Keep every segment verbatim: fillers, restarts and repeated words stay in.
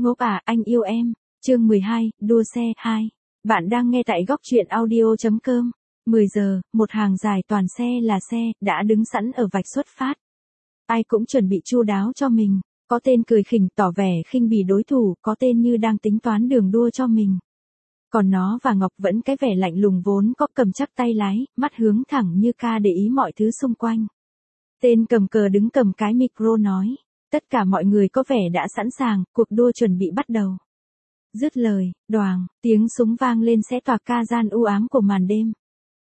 Ngốc à, anh yêu em. Chương mười hai, đua xe hai. Bạn đang nghe tại góc truyện audio chấm com. mười giờ, một hàng dài toàn xe là xe, đã đứng sẵn ở vạch xuất phát. Ai cũng chuẩn bị chu đáo cho mình, có tên cười khỉnh tỏ vẻ khinh bỉ đối thủ, có tên như đang tính toán đường đua cho mình. Còn nó và Ngọc vẫn cái vẻ lạnh lùng vốn có, cầm chắc tay lái, mắt hướng thẳng như ca để ý mọi thứ xung quanh. Tên cầm cờ đứng cầm cái micro nói. Tất cả mọi người có vẻ đã sẵn sàng, cuộc đua chuẩn bị bắt đầu. Dứt lời, đoàng, tiếng súng vang lên sẽ tỏa ca gian u ám của màn đêm.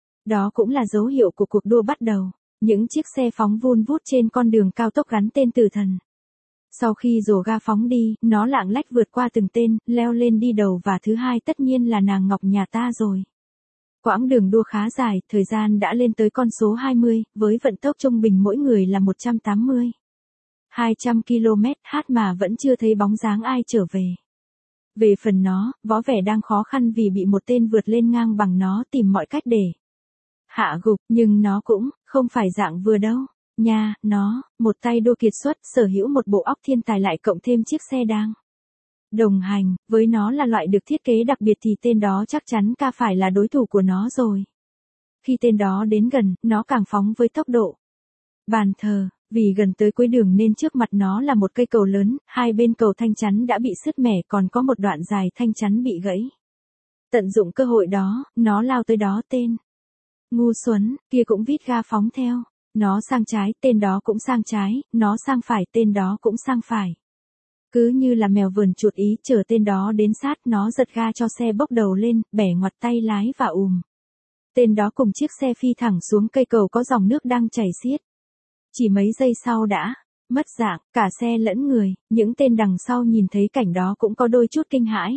Đó cũng là dấu hiệu của cuộc đua bắt đầu. Những chiếc xe phóng vun vút trên con đường cao tốc gắn tên tử thần. Sau khi rồ ga phóng đi, nó lạng lách vượt qua từng tên, leo lên đi đầu và thứ hai tất nhiên là nàng Ngọc nhà ta rồi. Quãng đường đua khá dài, thời gian đã lên tới con số hai mươi, với vận tốc trung bình mỗi người là một trăm tám mươi. hai trăm ki lô mét hát mà vẫn chưa thấy bóng dáng ai trở về. Về phần nó, võ vẻ đang khó khăn vì bị một tên vượt lên ngang bằng nó tìm mọi cách để hạ gục, nhưng nó cũng không phải dạng vừa đâu. Nha, nó, một tay đua kiệt xuất, sở hữu một bộ óc thiên tài lại cộng thêm chiếc xe đang đồng hành, với nó là loại được thiết kế đặc biệt thì tên đó chắc chắn ca phải là đối thủ của nó rồi. Khi tên đó đến gần, nó càng phóng với tốc độ bàn thờ. Vì gần tới cuối đường nên trước mặt nó là một cây cầu lớn, hai bên cầu thanh chắn đã bị sứt mẻ, còn có một đoạn dài thanh chắn bị gãy. Tận dụng cơ hội đó, nó lao tới đó, tên ngu xuẩn kia cũng vít ga phóng theo. Nó sang trái, tên đó cũng sang trái, nó sang phải, tên đó cũng sang phải. Cứ như là mèo vườn chuột ý, chờ tên đó đến sát, nó giật ga cho xe bốc đầu lên, bẻ ngoặt tay lái và ùm. Tên đó cùng chiếc xe phi thẳng xuống cây cầu có dòng nước đang chảy xiết. Chỉ mấy giây sau đã mất dạng, cả xe lẫn người, những tên đằng sau nhìn thấy cảnh đó cũng có đôi chút kinh hãi.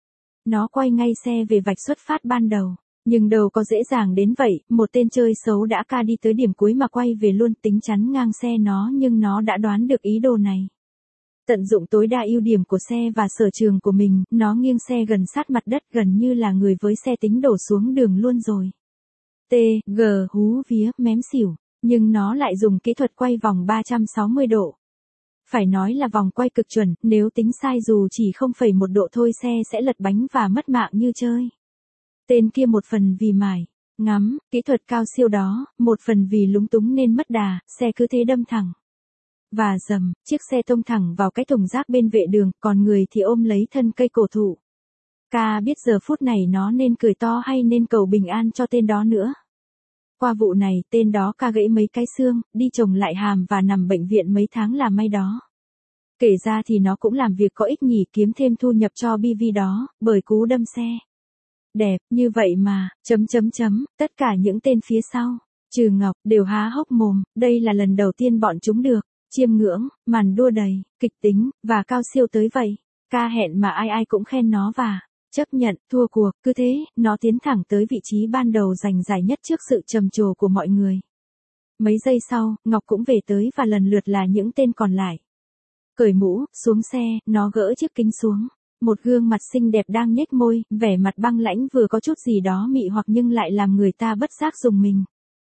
Nó quay ngay xe về vạch xuất phát ban đầu, nhưng đâu có dễ dàng đến vậy, một tên chơi xấu đã ca đi tới điểm cuối mà quay về luôn, tính chắn ngang xe nó, nhưng nó đã đoán được ý đồ này. Tận dụng tối đa ưu điểm của xe và sở trường của mình, nó nghiêng xe gần sát mặt đất, gần như là người với xe tính đổ xuống đường luôn rồi. T, G, hú vía, mém xỉu. Nhưng nó lại dùng kỹ thuật quay vòng ba trăm sáu mươi độ. Phải nói là vòng quay cực chuẩn, nếu tính sai dù chỉ không phẩy một độ thôi xe sẽ lật bánh và mất mạng như chơi. Tên kia một phần vì mải ngắm kỹ thuật cao siêu đó, một phần vì lúng túng nên mất đà, xe cứ thế đâm thẳng. Và dầm, chiếc xe tông thẳng vào cái thùng rác bên vệ đường, còn người thì ôm lấy thân cây cổ thụ. Ca biết giờ phút này nó nên cười to hay nên cầu bình an cho tên đó nữa. Qua vụ này, tên đó ca gãy mấy cái xương, đi chồng lại hàm và nằm bệnh viện mấy tháng là may đó. Kể ra thì nó cũng làm việc có ích nhỉ, kiếm thêm thu nhập cho bê vê đó, bởi cú đâm xe. Đẹp, như vậy mà, chấm chấm chấm, tất cả những tên phía sau, trừ Ngọc, đều há hốc mồm, đây là lần đầu tiên bọn chúng được chiêm ngưỡng màn đua đầy kịch tính và cao siêu tới vậy. Ca hẹn mà ai ai cũng khen nó và chấp nhận thua cuộc, cứ thế, nó tiến thẳng tới vị trí ban đầu giành giải nhất trước sự trầm trồ của mọi người. Mấy giây sau, Ngọc cũng về tới và lần lượt là những tên còn lại. Cởi mũ, xuống xe, nó gỡ chiếc kính xuống. Một gương mặt xinh đẹp đang nhếch môi, vẻ mặt băng lãnh vừa có chút gì đó mị hoặc nhưng lại làm người ta bất giác rùng mình.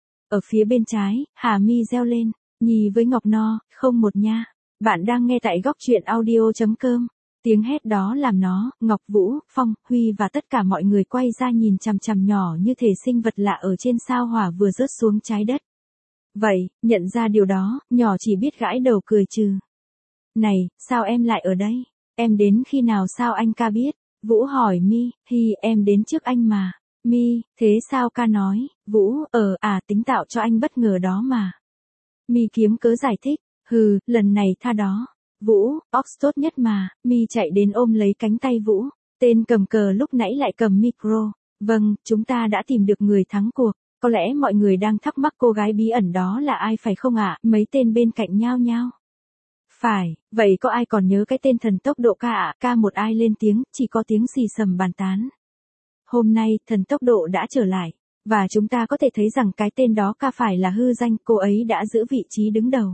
Ở phía bên trái, Hà Mi reo lên, nhì với Ngọc no, không một nha. Bạn đang nghe tại góc truyện audio chấm com. Tiếng hét đó làm nó, Ngọc, Vũ, Phong, Huy và tất cả mọi người quay ra nhìn chằm chằm nhỏ như thể sinh vật lạ ở trên sao hỏa vừa rớt xuống trái đất. Vậy, nhận ra điều đó, nhỏ chỉ biết gãi đầu cười trừ. Này, sao em lại ở đây? Em đến khi nào sao anh ca biết? Vũ hỏi Mi, hi, em đến trước anh mà. Mi, thế sao ca nói? Vũ, ờ, à, tính tạo cho anh bất ngờ đó mà. Mi kiếm cớ giải thích, hừ, lần này tha đó. Vũ, ox tốt nhất mà. Mi chạy đến ôm lấy cánh tay Vũ. Tên cầm cờ lúc nãy lại cầm micro. Vâng, chúng ta đã tìm được người thắng cuộc. Có lẽ mọi người đang thắc mắc cô gái bí ẩn đó là ai phải không ạ? Mấy tên bên cạnh nhao nhao. Phải, vậy có ai còn nhớ cái tên thần tốc độ ca ạ? Ca một ai lên tiếng, chỉ có tiếng xì xầm bàn tán. Hôm nay, thần tốc độ đã trở lại. Và chúng ta có thể thấy rằng cái tên đó ca phải là hư danh, cô ấy đã giữ vị trí đứng đầu.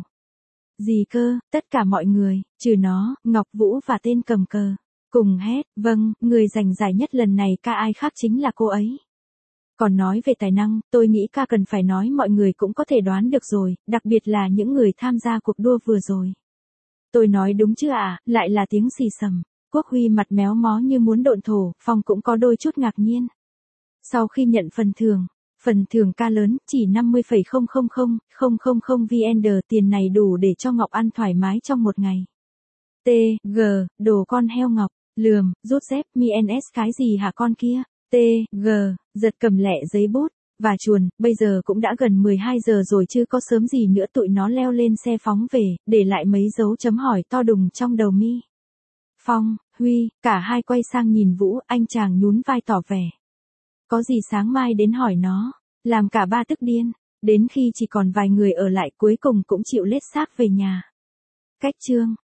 Gì cơ, tất cả mọi người, trừ nó, Ngọc, Vũ và tên cầm cờ, cùng hét, vâng, người giành giải nhất lần này ca ai khác chính là cô ấy. Còn nói về tài năng, tôi nghĩ ca cần phải nói mọi người cũng có thể đoán được rồi, đặc biệt là những người tham gia cuộc đua vừa rồi. Tôi nói đúng chứ ạ, à, lại là tiếng xì xầm. Quốc Huy mặt méo mó như muốn độn thổ, Phong cũng có đôi chút ngạc nhiên. Sau khi nhận phần thưởng, phần thưởng ca lớn, chỉ năm mươi phẩy không không không không không không vê en, tiền này đủ để cho Ngọc ăn thoải mái trong một ngày. T, G, đồ con heo Ngọc, lườm, rút dép, mi en ét cái gì hả con kia, T, G, giật cầm lẹ giấy bút, và chuồn, bây giờ cũng đã gần mười hai giờ rồi chứ có sớm gì nữa tụi nó leo lên xe phóng về, để lại mấy dấu chấm hỏi to đùng trong đầu mi. Phong, Huy, cả hai quay sang nhìn Vũ, anh chàng nhún vai tỏ vẻ. Có gì sáng mai đến hỏi nó, làm cả ba tức điên, đến khi chỉ còn vài người ở lại cuối cùng cũng chịu lết xác về nhà. Cách chương